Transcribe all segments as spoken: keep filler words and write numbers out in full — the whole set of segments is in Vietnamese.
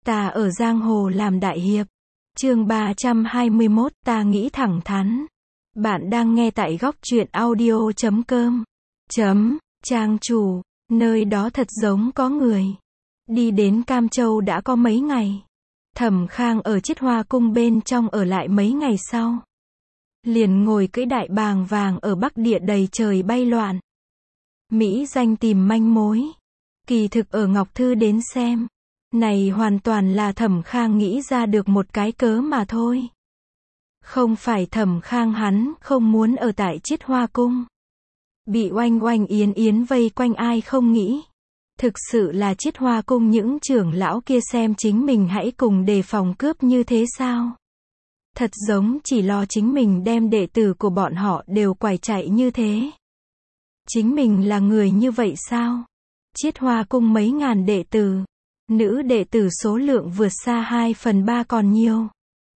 Ta ở giang hồ làm đại hiệp. Chương ba trăm hai mươi mốt, ta nghĩ thẳng thắn. Bạn đang nghe tại góc truyện audio chấm com. Chấm, trang chủ, nơi đó thật giống có người. Đi đến Cam Châu đã có mấy ngày. Thẩm Khang ở Chiết Hoa cung bên trong ở lại mấy ngày sau. Liền ngồi cưỡi đại bàng vàng ở Bắc Địa đầy trời bay loạn. Mỹ danh tìm manh mối. Kỳ thực ở Ngọc Thư đến xem. Này hoàn toàn là Thẩm Khang nghĩ ra được một cái cớ mà thôi. Không phải Thẩm Khang hắn không muốn ở tại Chiết Hoa cung. Bị oanh oanh yến yến vây quanh ai không nghĩ. Thực sự là Chiết Hoa cung những trưởng lão kia xem chính mình hãy cùng đề phòng cướp như thế sao? Thật giống chỉ lo chính mình đem đệ tử của bọn họ đều quải chạy như thế. Chính mình là người như vậy sao? Chiết Hoa cung mấy ngàn đệ tử. Nữ đệ tử số lượng vượt xa hai phần ba còn nhiều.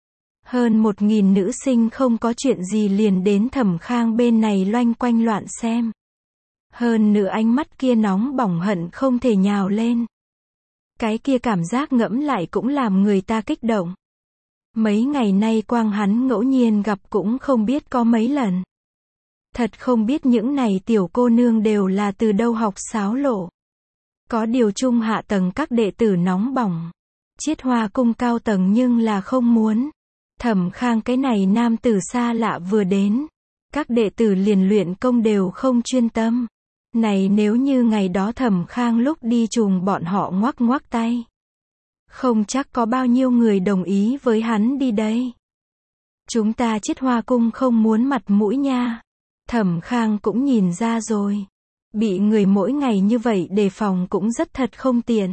Hơn một nghìn nữ sinh không có chuyện gì liền đến Thẩm Khang bên này loanh quanh loạn xem. Hơn nữa ánh mắt kia nóng bỏng hận không thể nhào lên. Cái kia cảm giác ngẫm lại cũng làm người ta kích động. Mấy ngày nay quang hắn ngẫu nhiên gặp cũng không biết có mấy lần. Thật không biết những này tiểu cô nương đều là từ đâu học xáo lộ. Có điều trung hạ tầng các đệ tử nóng bỏng. Chiết Hoa cung cao tầng nhưng là không muốn. Thẩm Khang cái này nam tử xa lạ vừa đến. Các đệ tử liền luyện công đều không chuyên tâm. Này nếu như ngày đó Thẩm Khang lúc đi trùng bọn họ ngoắc ngoắc tay. Không chắc có bao nhiêu người đồng ý với hắn đi đây. Chúng ta Chiết Hoa cung không muốn mặt mũi nha. Thẩm Khang cũng nhìn ra rồi. Bị người mỗi ngày như vậy đề phòng cũng rất thật không tiện.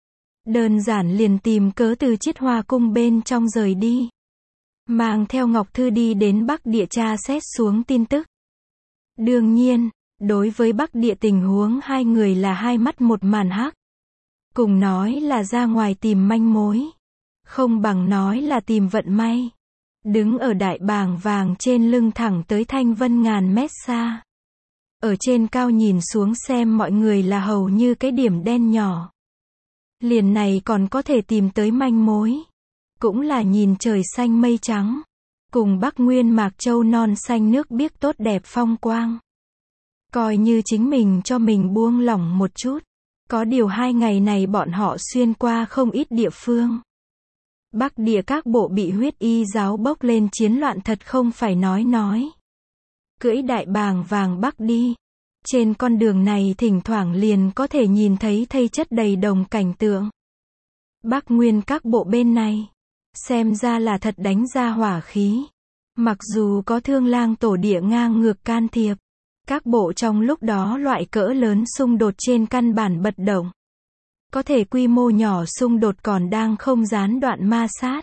Đơn giản liền tìm cớ từ Chiết Hoa cung bên trong rời đi. Mang theo Ngọc Thư đi đến Bắc Địa tra xét xuống tin tức. Đương nhiên, đối với Bắc Địa tình huống hai người là hai mắt một màn hắc. Cùng nói là ra ngoài tìm manh mối. Không bằng nói là tìm vận may. Đứng ở đại bàng vàng trên lưng thẳng tới thanh vân ngàn mét xa. Ở trên cao nhìn xuống xem mọi người là hầu như cái điểm đen nhỏ. Liền này còn có thể tìm tới manh mối. Cũng là nhìn trời xanh mây trắng. Cùng Bắc Nguyên Mạc Châu non xanh nước biếc tốt đẹp phong quang. Coi như chính mình cho mình buông lỏng một chút. Có điều hai ngày này bọn họ xuyên qua không ít địa phương. Bắc Địa các bộ bị huyết y giáo bốc lên chiến loạn thật không phải nói nói. Cưỡi đại bàng vàng bắc đi. Trên con đường này thỉnh thoảng liền có thể nhìn thấy thây chất đầy đồng cảnh tượng. Bắc Nguyên các bộ bên này. Xem ra là thật đánh ra hỏa khí. Mặc dù có Thương Lang tổ địa ngang ngược can thiệp. Các bộ trong lúc đó loại cỡ lớn xung đột trên căn bản bật động. Có thể quy mô nhỏ xung đột còn đang không gián đoạn ma sát.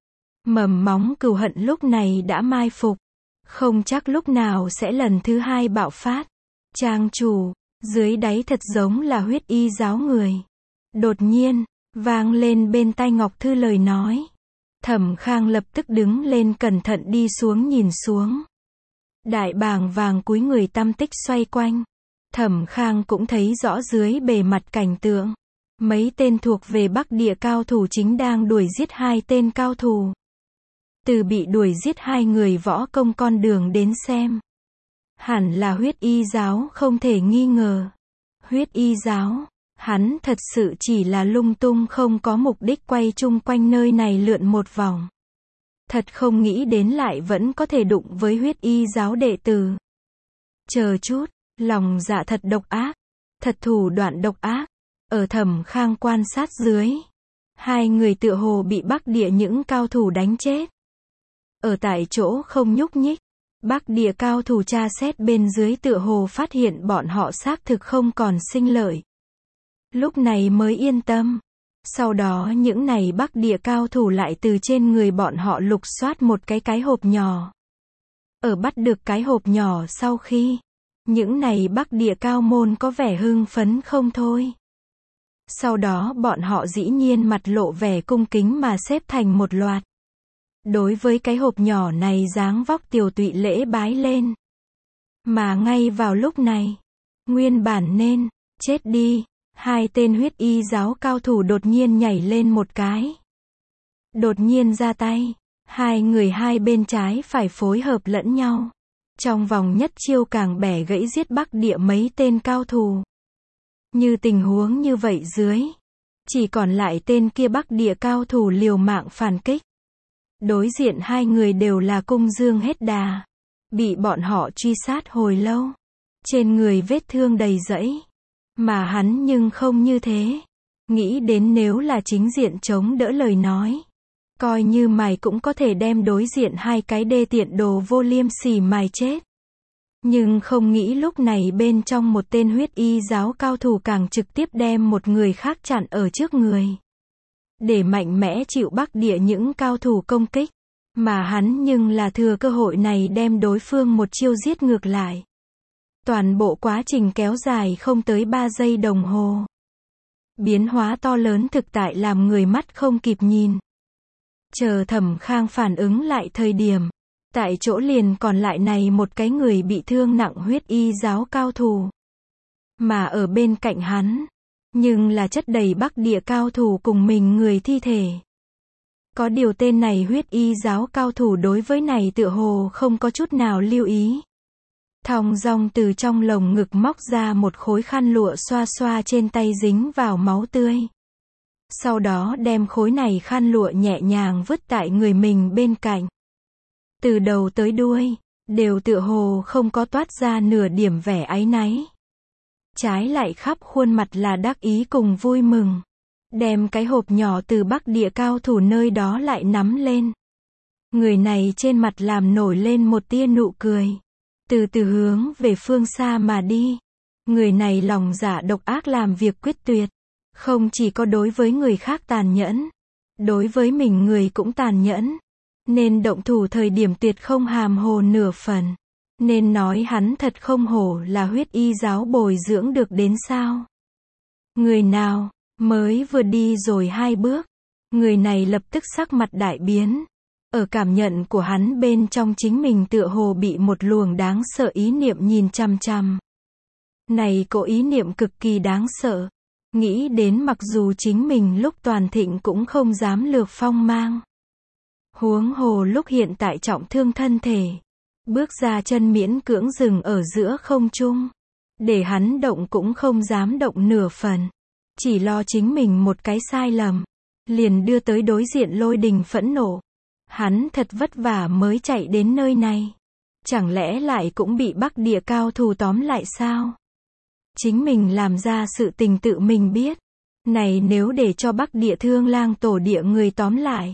Mầm móng cừu hận lúc này đã mai phục. Không chắc lúc nào sẽ lần thứ hai bạo phát. Trang chủ, dưới đáy thật giống là huyết y giáo người. Đột nhiên, vang lên bên tai Ngọc Thư lời nói. Thẩm Khang lập tức đứng lên cẩn thận đi xuống nhìn xuống. Đại bàng vàng cúi người tăm tích xoay quanh. Thẩm Khang cũng thấy rõ dưới bề mặt cảnh tượng. Mấy tên thuộc về Bắc Địa cao thủ chính đang đuổi giết hai tên cao thủ. Từ bị đuổi giết hai người võ công con đường đến xem. Hẳn là huyết y giáo không thể nghi ngờ. Huyết y giáo, hắn thật sự chỉ là lung tung không có mục đích quay chung quanh nơi này lượn một vòng. Thật không nghĩ đến lại vẫn có thể đụng với huyết y giáo đệ tử. Chờ chút, lòng dạ thật độc ác. Thật thủ đoạn độc ác. Ở Thẩm Khang quan sát dưới. Hai người tựa hồ bị Bắc Địa những cao thủ đánh chết. Ở tại chỗ không nhúc nhích. Bắc Địa cao thủ tra xét bên dưới tựa hồ phát hiện bọn họ xác thực không còn sinh lợi. Lúc này mới yên tâm. Sau đó những này Bắc Địa cao thủ lại từ trên người bọn họ lục soát một cái cái hộp nhỏ. Ở bắt được cái hộp nhỏ sau khi, những này Bắc Địa cao môn có vẻ hưng phấn không thôi. Sau đó bọn họ dĩ nhiên mặt lộ vẻ cung kính mà xếp thành một loạt. Đối với cái hộp nhỏ này dáng vóc tiều tụy lễ bái lên. Mà ngay vào lúc này, nguyên bản nên chết đi Hai tên huyết y giáo cao thủ đột nhiên nhảy lên một cái. Đột nhiên ra tay. Hai người hai bên trái phải phối hợp lẫn nhau. Trong vòng nhất chiêu càng bẻ gãy giết Bắc Địa mấy tên cao thủ. Như tình huống như vậy dưới, chỉ còn lại tên kia Bắc Địa cao thủ liều mạng phản kích. Đối diện hai người đều là cung dương hết đà. Bị bọn họ truy sát hồi lâu. Trên người vết thương đầy rẫy. Mà hắn nhưng không như thế. Nghĩ đến nếu là chính diện chống đỡ lời nói. Coi như mày cũng có thể đem đối diện hai cái đê tiện đồ vô liêm sỉ mày chết. Nhưng không nghĩ lúc này bên trong một tên huyết y giáo cao thủ càng trực tiếp đem một người khác chặn ở trước người. Để mạnh mẽ chịu Bắc Địa những cao thủ công kích. Mà hắn nhưng là thừa cơ hội này đem đối phương một chiêu giết ngược lại. Toàn bộ quá trình kéo dài không tới ba giây đồng hồ. Biến hóa to lớn thực tại làm người mắt không kịp nhìn. Chờ Thẩm Khang phản ứng lại thời điểm. Tại chỗ liền còn lại này một cái người bị thương nặng huyết y giáo cao thủ. Mà ở bên cạnh hắn. Nhưng là chất đầy Bắc Địa cao thủ cùng mình người thi thể. Có điều tên này huyết y giáo cao thủ đối với này tựa hồ không có chút nào lưu ý. Thong dong từ trong lồng ngực móc ra một khối khăn lụa xoa xoa trên tay dính vào máu tươi. Sau đó đem khối này khăn lụa nhẹ nhàng vứt tại người mình bên cạnh. Từ đầu tới đuôi, đều tựa hồ không có toát ra nửa điểm vẻ áy náy. Trái lại khắp khuôn mặt là đắc ý cùng vui mừng. Đem cái hộp nhỏ từ Bắc Địa cao thủ nơi đó lại nắm lên. Người này trên mặt làm nổi lên một tia nụ cười. Từ từ hướng về phương xa mà đi. Người này lòng dạ độc ác làm việc quyết tuyệt. Không chỉ có đối với người khác tàn nhẫn. Đối với mình người cũng tàn nhẫn. Nên động thủ thời điểm tuyệt không hàm hồ nửa phần. Nên nói hắn thật không hổ là huyết y giáo bồi dưỡng được đến sao. Người nào, mới vừa đi rồi hai bước. Người này lập tức sắc mặt đại biến. Ở cảm nhận của hắn bên trong chính mình tựa hồ bị một luồng đáng sợ ý niệm nhìn chằm chằm. Này có ý niệm cực kỳ đáng sợ. Nghĩ đến mặc dù chính mình lúc toàn thịnh cũng không dám lược phong mang. Huống hồ lúc hiện tại trọng thương thân thể. Bước ra chân miễn cưỡng dừng ở giữa không trung. Để hắn động cũng không dám động nửa phần. Chỉ lo chính mình một cái sai lầm. Liền đưa tới đối diện lôi đình phẫn nộ. Hắn thật vất vả mới chạy đến nơi này. Chẳng lẽ lại cũng bị Bắc Địa cao thủ tóm lại sao? Chính mình làm ra sự tình tự mình biết. Này nếu để cho Bắc Địa Thương Lang tổ địa người tóm lại.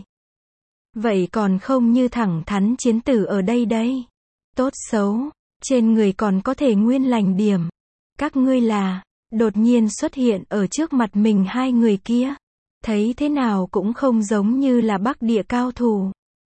Vậy còn không như thẳng thắn chiến tử ở đây đây. Tốt xấu, trên người còn có thể nguyên lành điểm. Các ngươi là, đột nhiên xuất hiện ở trước mặt mình hai người kia. Thấy thế nào cũng không giống như là Bắc Địa cao thủ.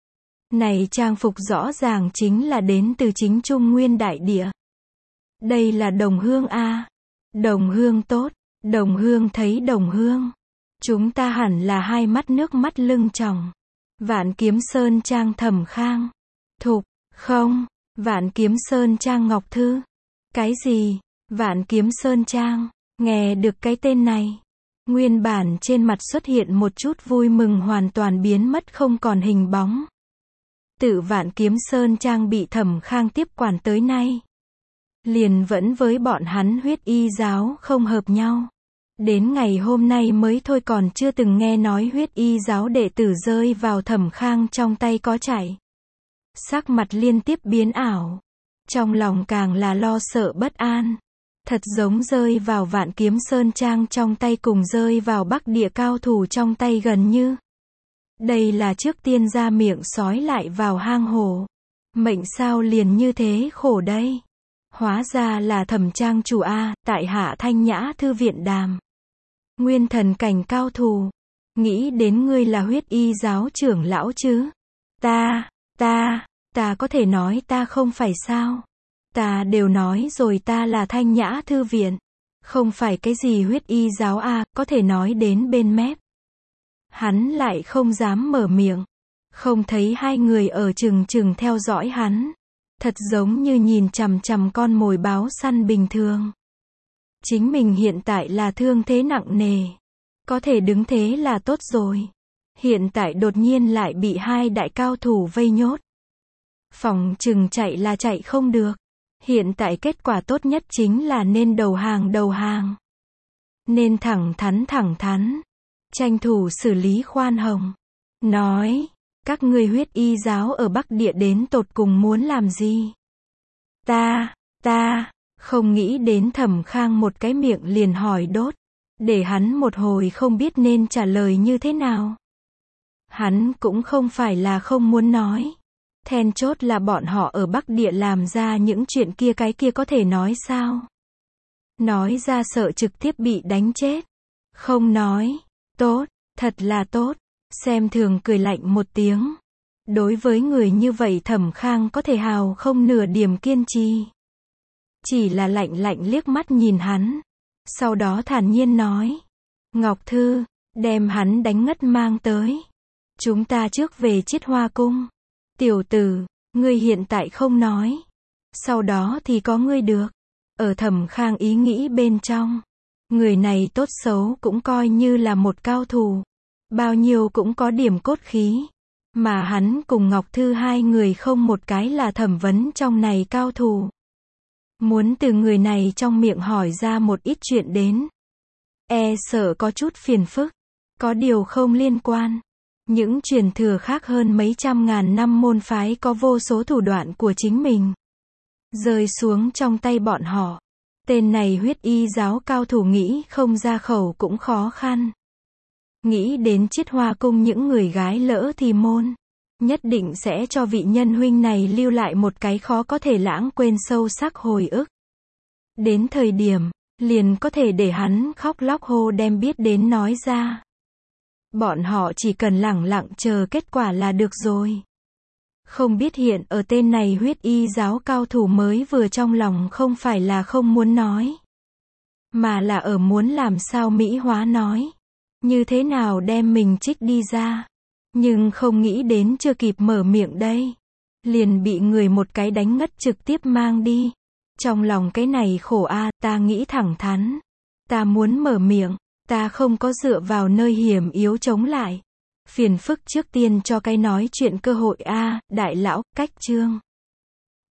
Này trang phục rõ ràng chính là đến từ chính Trung Nguyên Đại Địa. Đây là Đồng Hương a. Đồng Hương tốt, Đồng Hương thấy Đồng Hương. Chúng ta hẳn là hai mắt nước mắt lưng tròng. Vạn Kiếm Sơn Trang Thẩm Khang. Thục, không, Vạn Kiếm Sơn Trang Ngọc Thư. Cái gì? Vạn Kiếm Sơn Trang, nghe được cái tên này. Nguyên bản trên mặt xuất hiện một chút vui mừng hoàn toàn biến mất không còn hình bóng. Tự Vạn Kiếm Sơn Trang bị Thẩm Khang tiếp quản tới nay. Liền vẫn với bọn hắn huyết y giáo không hợp nhau. Đến ngày hôm nay mới thôi còn chưa từng nghe nói huyết y giáo đệ tử rơi vào Thẩm Khang trong tay có chạy. Sắc mặt liên tiếp biến ảo. Trong lòng càng là lo sợ bất an. Thật giống rơi vào Vạn Kiếm Sơn Trang trong tay cùng rơi vào Bắc Địa cao thủ trong tay gần như. Đây là trước tiên ra miệng sói lại vào hang hổ. Mệnh sao liền như thế khổ đây. Hóa ra là Thẩm Trang chủ A, tại hạ Thanh Nhã Thư Viện Đàm. Nguyên thần cảnh cao thủ. Nghĩ đến ngươi là huyết y giáo trưởng lão chứ. Ta, ta, ta có thể nói ta không phải sao. Ta đều nói rồi ta là Thanh Nhã Thư Viện. Không phải cái gì huyết y giáo A, có thể nói đến bên mép. Hắn lại không dám mở miệng. Không thấy hai người ở chừng chừng theo dõi hắn. Thật giống như nhìn chằm chằm con mồi báo săn bình thường. Chính mình hiện tại là thương thế nặng nề. Có thể đứng thế là tốt rồi. Hiện tại đột nhiên lại bị hai đại cao thủ vây nhốt. Phòng chừng chạy là chạy không được. Hiện tại kết quả tốt nhất chính là nên đầu hàng đầu hàng. Nên thẳng thắn thẳng thắn. Tranh thủ xử lý khoan hồng. Nói, các ngươi huyết y giáo ở Bắc Địa đến tột cùng muốn làm gì? Ta, ta, không nghĩ đến Thẩm Khang một cái miệng liền hỏi đốt. Để hắn một hồi không biết nên trả lời như thế nào. Hắn cũng không phải là không muốn nói. Then chốt là bọn họ ở Bắc Địa làm ra những chuyện kia cái kia có thể nói sao? Nói ra sợ trực tiếp bị đánh chết. Không nói. Tốt, thật là tốt. Xem thường cười lạnh một tiếng. Đối với người như vậy Thẩm Khang có thể hào không nửa điểm kiên trì. Chỉ là lạnh lạnh liếc mắt nhìn hắn. Sau đó thản nhiên nói. Ngọc Thư, đem hắn đánh ngất mang tới. Chúng ta trước về Chiết Hoa Cung. Tiểu tử, ngươi hiện tại không nói. Sau đó thì có ngươi được. Ở Thẩm Khang ý nghĩ bên trong. Người này tốt xấu cũng coi như là một cao thủ. Bao nhiêu cũng có điểm cốt khí. Mà hắn cùng Ngọc Thư hai người không một cái là thẩm vấn trong này cao thủ. Muốn từ người này trong miệng hỏi ra một ít chuyện đến. E sợ có chút phiền phức. Có điều không liên quan. Những truyền thừa khác hơn mấy trăm ngàn năm môn phái có vô số thủ đoạn của chính mình. Rơi xuống trong tay bọn họ. Tên này huyết y giáo cao thủ nghĩ không ra khẩu cũng khó khăn. Nghĩ đến Chiết Hoa Cung những người gái lỡ thì môn. Nhất định sẽ cho vị nhân huynh này lưu lại một cái khó có thể lãng quên sâu sắc hồi ức. Đến thời điểm, liền có thể để hắn khóc lóc hô đem biết đến nói ra. Bọn họ chỉ cần lẳng lặng chờ kết quả là được rồi. Không biết hiện ở tên này huyết y giáo cao thủ mới vừa trong lòng không phải là không muốn nói. Mà là ở muốn làm sao mỹ hóa nói. Như thế nào đem mình trích đi ra. Nhưng không nghĩ đến chưa kịp mở miệng đây. Liền bị người một cái đánh ngất trực tiếp mang đi. Trong lòng cái này khổ a, ta nghĩ thẳng thắn. Ta muốn mở miệng. Ta không có dựa vào nơi hiểm yếu chống lại. Phiền phức trước tiên cho cái nói chuyện cơ hội a, đại lão, cách chương.